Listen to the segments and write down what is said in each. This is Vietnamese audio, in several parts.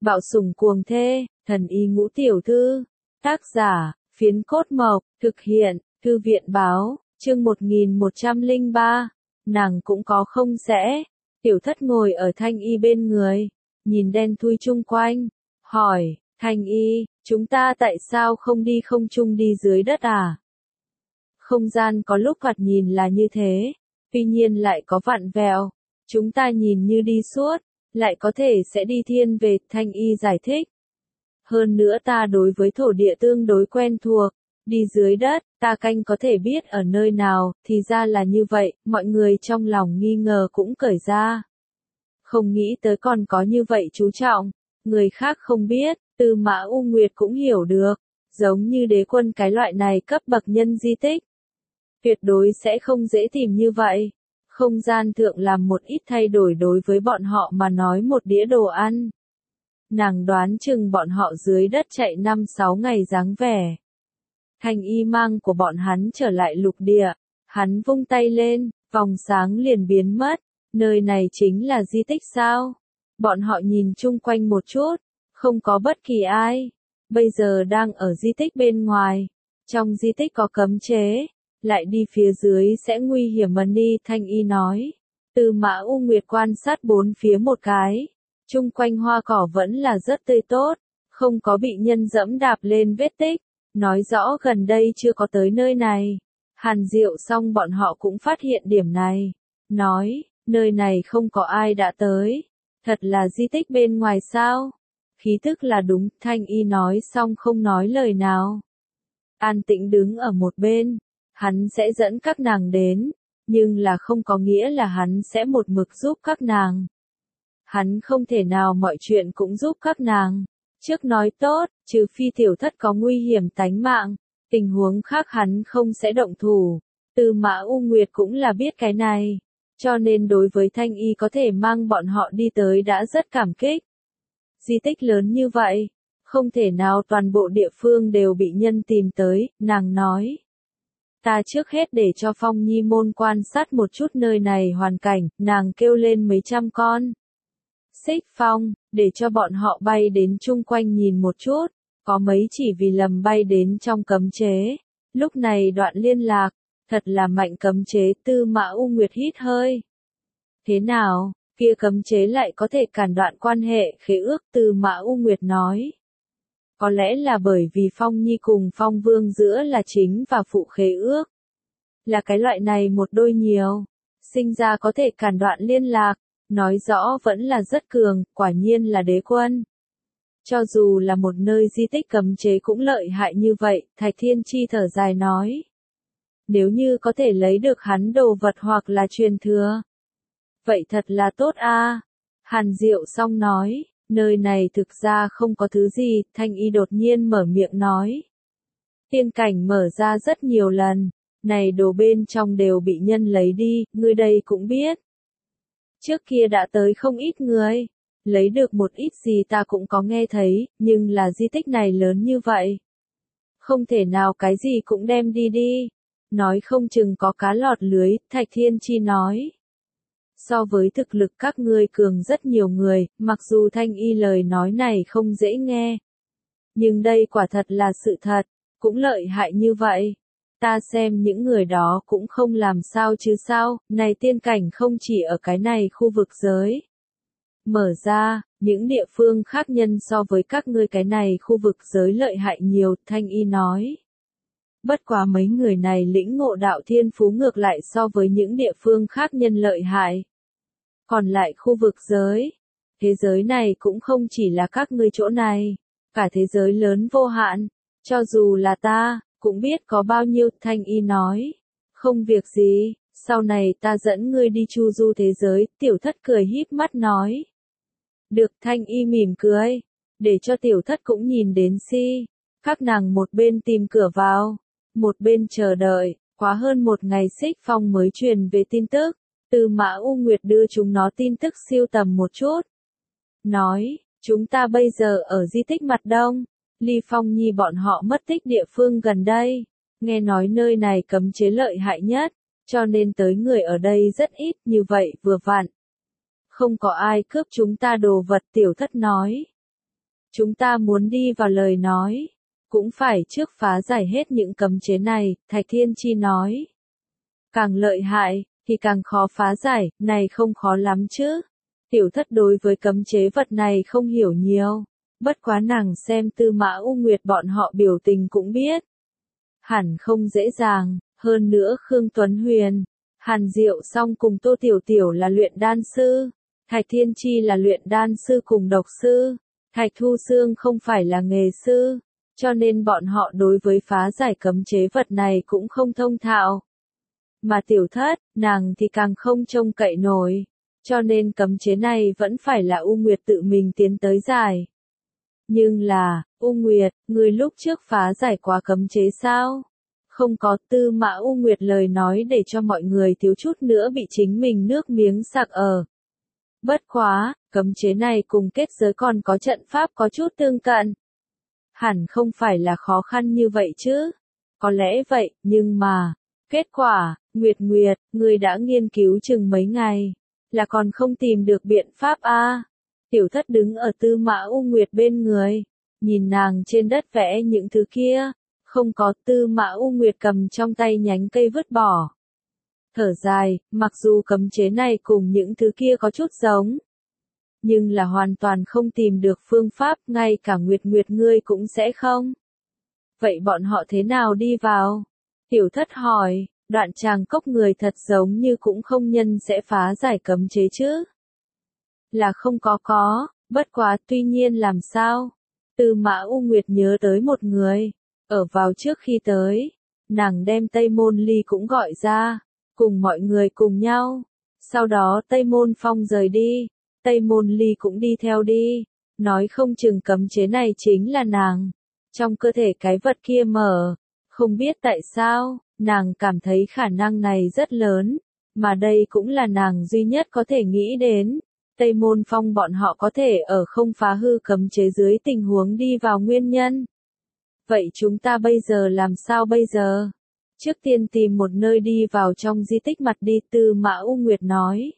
Bạo sủng cuồng thê, thần y ngũ tiểu thư. Tác giả, Phiến Cốt Mộc, thực hiện, Thư viện báo, chương 1103. Nàng cũng có không sẽ. Tiểu thất ngồi ở Thanh Y bên người, nhìn đen thui chung quanh, hỏi, Thanh Y, chúng ta tại sao không đi không trung đi dưới đất à? Không gian có lúc thoạt nhìn là như thế, tuy nhiên lại có vặn vẹo. Chúng ta nhìn như đi suốt, lại có thể sẽ đi thiên về, Thanh Y giải thích. Hơn nữa ta đối với thổ địa tương đối quen thuộc, đi dưới đất, ta canh có thể biết ở nơi nào, thì ra là như vậy, mọi người trong lòng nghi ngờ cũng cởi ra. Không nghĩ tới còn có như vậy chú trọng, người khác không biết, Tư Mã U Nguyệt cũng hiểu được, giống như Đế Quân cái loại này cấp bậc nhân di tích. Tuyệt đối sẽ không dễ tìm như vậy. Không gian thượng làm một ít thay đổi đối với bọn họ mà nói một đĩa đồ ăn. Nàng đoán chừng bọn họ dưới đất chạy 5-6 ngày dáng vẻ. Thanh Y mang của bọn hắn trở lại lục địa, hắn vung tay lên, vòng sáng liền biến mất, nơi này chính là di tích sao? Bọn họ nhìn chung quanh một chút, không có bất kỳ ai, bây giờ đang ở di tích bên ngoài, trong di tích có cấm chế, lại đi phía dưới sẽ nguy hiểm đi, Thanh Y nói. Tư Mã U Nguyệt quan sát bốn phía một cái. Chung quanh hoa cỏ vẫn là rất tươi tốt, không có bị nhân dẫm đạp lên vết tích, nói rõ gần đây chưa có tới nơi này. Hàn Diệu xong bọn họ cũng phát hiện điểm này, nói, nơi này không có ai đã tới, thật là di tích bên ngoài sao? Khí tức là đúng, Thanh Y nói xong không nói lời nào. An tĩnh đứng ở một bên, hắn sẽ dẫn các nàng đến, nhưng là không có nghĩa là hắn sẽ một mực giúp các nàng. Hắn không thể nào mọi chuyện cũng giúp các nàng. Trước nói tốt, trừ phi tiểu thất có nguy hiểm tánh mạng, tình huống khác hắn không sẽ động thủ. Tư Mã U Nguyệt cũng là biết cái này, cho nên đối với Thanh Y có thể mang bọn họ đi tới đã rất cảm kích. Di tích lớn như vậy, không thể nào toàn bộ địa phương đều bị nhân tìm tới, nàng nói. Ta trước hết để cho Phong Nhi môn quan sát một chút nơi này hoàn cảnh, nàng kêu lên mấy trăm con. Xích Phong, để cho bọn họ bay đến chung quanh nhìn một chút, có mấy chỉ vì lầm bay đến trong cấm chế. Lúc này đoạn liên lạc, thật là mạnh cấm chế. Tư Mã U Nguyệt hít hơi. Thế nào, kia cấm chế lại có thể cản đoạn quan hệ khế ước, Tư Mã U Nguyệt nói. Có lẽ là bởi vì Phong Nhi cùng Phong Vương giữa là chính và phụ khế ước. Là cái loại này một đôi nhiều, sinh ra có thể cản đoạn liên lạc. Nói rõ vẫn là rất cường, quả nhiên là Đế Quân. Cho dù là một nơi di tích cấm chế cũng lợi hại như vậy, Thạch Thiên Chi thở dài nói. Nếu như có thể lấy được hắn đồ vật hoặc là truyền thừa. Vậy thật là tốt a. Hàn Diệu xong nói, nơi này thực ra không có thứ gì, Thanh Y đột nhiên mở miệng nói. Tiên cảnh mở ra rất nhiều lần, này đồ bên trong đều bị nhân lấy đi, ngươi đây cũng biết. Trước kia đã tới không ít người, lấy được một ít gì ta cũng có nghe thấy, nhưng là di tích này lớn như vậy. Không thể nào cái gì cũng đem đi đi, nói không chừng có cá lọt lưới, Thạch Thiên Chi nói. So với thực lực các ngươi cường rất nhiều người, mặc dù Thanh Y lời nói này không dễ nghe. Nhưng đây quả thật là sự thật, cũng lợi hại như vậy. Ta xem những người đó cũng không làm sao chứ sao, này tiên cảnh không chỉ ở cái này khu vực giới. Mở ra, những địa phương khác nhân so với các ngươi cái này khu vực giới lợi hại nhiều, Thanh Y nói. Bất quá mấy người này lĩnh ngộ đạo thiên phú ngược lại so với những địa phương khác nhân lợi hại. Còn lại khu vực giới, thế giới này cũng không chỉ là các ngươi chỗ này, cả thế giới lớn vô hạn, cho dù là ta. Cũng biết có bao nhiêu, Thanh Y nói. Không việc gì, sau này ta dẫn ngươi đi chu du thế giới, tiểu thất cười híp mắt nói. Được, Thanh Y mỉm cười, để cho tiểu thất cũng nhìn đến si. Các nàng một bên tìm cửa vào, một bên chờ đợi, quá hơn một ngày Xích Phong mới truyền về tin tức. Tư Mã U Nguyệt đưa chúng nó tin tức siêu tầm một chút. Nói, chúng ta bây giờ ở di tích mặt đông. Ly Phong Nhi bọn họ mất tích địa phương gần đây, nghe nói nơi này cấm chế lợi hại nhất, cho nên tới người ở đây rất ít, như vậy vừa vặn. Không có ai cướp chúng ta đồ vật, tiểu thất nói. Chúng ta muốn đi vào lời nói, cũng phải trước phá giải hết những cấm chế này, Thạch Thiên Chi nói. Càng lợi hại, thì càng khó phá giải, này không khó lắm chứ. Tiểu thất đối với cấm chế vật này không hiểu nhiều, bất quá nàng xem Tư Mã U Nguyệt bọn họ biểu tình cũng biết. Hẳn không dễ dàng, hơn nữa Khương Tuấn Huyền, Hàn Diệu Song cùng Tô Tiểu Tiểu là luyện đan sư, Thạch Thiên Chi là luyện đan sư cùng độc sư, Thạch Thu Xương không phải là nghề sư, cho nên bọn họ đối với phá giải cấm chế vật này cũng không thông thạo. Mà tiểu thất, nàng thì càng không trông cậy nổi, cho nên cấm chế này vẫn phải là U Nguyệt tự mình tiến tới giải. Nhưng là, U Nguyệt, người lúc trước phá giải quá cấm chế sao? Không có. Tư Mã U Nguyệt lời nói để cho mọi người thiếu chút nữa bị chính mình nước miếng sặc ở. Bất quá, cấm chế này cùng kết giới còn có trận pháp có chút tương cận. Hẳn không phải là khó khăn như vậy chứ. Có lẽ vậy, nhưng mà, kết quả, Nguyệt Nguyệt, người đã nghiên cứu chừng mấy ngày, là còn không tìm được biện pháp a. Tiểu thất đứng ở Tư Mã U Nguyệt bên người, nhìn nàng trên đất vẽ những thứ kia, không có. Tư Mã U Nguyệt cầm trong tay nhánh cây vứt bỏ. Thở dài, mặc dù cấm chế này cùng những thứ kia có chút giống, nhưng là hoàn toàn không tìm được phương pháp, ngay cả Nguyệt Nguyệt ngươi cũng sẽ không. Vậy bọn họ thế nào đi vào? Tiểu thất hỏi, Đoạn Tràng Cốc người thật giống như cũng không nhân sẽ phá giải cấm chế chứ. Là không có, bất quá tuy nhiên làm sao? Tư Mã U Nguyệt nhớ tới một người, ở vào trước khi tới, nàng đem Tây Môn Ly cũng gọi ra, cùng mọi người cùng nhau. Sau đó Tây Môn Phong rời đi, Tây Môn Ly cũng đi theo đi, nói không chừng cấm chế này chính là nàng. Trong cơ thể cái vật kia mở, không biết tại sao, nàng cảm thấy khả năng này rất lớn, mà đây cũng là nàng duy nhất có thể nghĩ đến. Tây Môn Phong bọn họ có thể ở không phá hư cấm chế dưới tình huống đi vào nguyên nhân. Vậy chúng ta bây giờ làm sao bây giờ? Trước tiên tìm một nơi đi vào trong di tích mặt đi, Tư Mã U Nguyệt nói.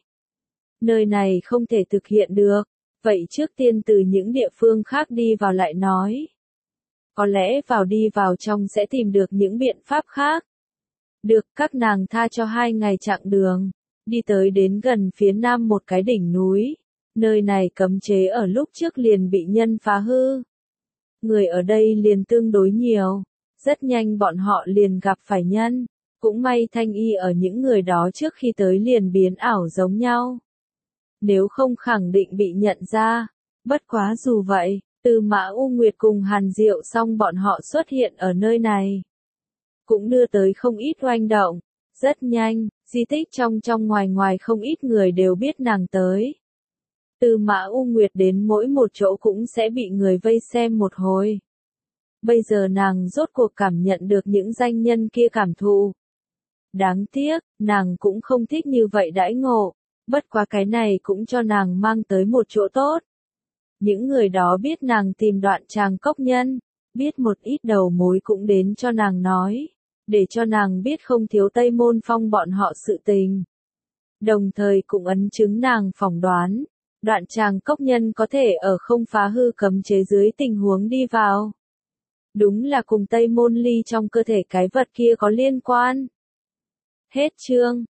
Nơi này không thể thực hiện được, vậy trước tiên từ những địa phương khác đi vào lại nói. Có lẽ đi vào trong sẽ tìm được những biện pháp khác. Được, các nàng tha cho 2 ngày chặng đường, đi tới đến gần phía nam một cái đỉnh núi. Nơi này cấm chế ở lúc trước liền bị nhân phá hư. Người ở đây liền tương đối nhiều, rất nhanh bọn họ liền gặp phải nhân. Cũng may Thanh Y ở những người đó trước khi tới liền biến ảo giống nhau. Nếu không khẳng định bị nhận ra. Bất quá dù vậy, Tư Mã U Nguyệt cùng Hàn Diệu Song bọn họ xuất hiện ở nơi này, cũng đưa tới không ít oanh động. Rất nhanh, di tích trong ngoài không ít người đều biết nàng tới. Tư Mã U Nguyệt đến mỗi một chỗ cũng sẽ bị người vây xem một hồi. Bây giờ nàng rốt cuộc cảm nhận được những danh nhân kia cảm thụ. Đáng tiếc, nàng cũng không thích như vậy đãi ngộ, bất quá cái này cũng cho nàng mang tới một chỗ tốt. Những người đó biết nàng tìm Đoạn Tràng Cốc nhân, biết một ít đầu mối cũng đến cho nàng nói, để cho nàng biết không thiếu Tây Môn Phong bọn họ sự tình. Đồng thời cũng ấn chứng nàng phỏng đoán, Đoạn Tràng Cốc nhân có thể ở không phá hư cấm chế dưới tình huống đi vào. Đúng là cùng Tây Môn Ly trong cơ thể cái vật kia có liên quan. Hết chương.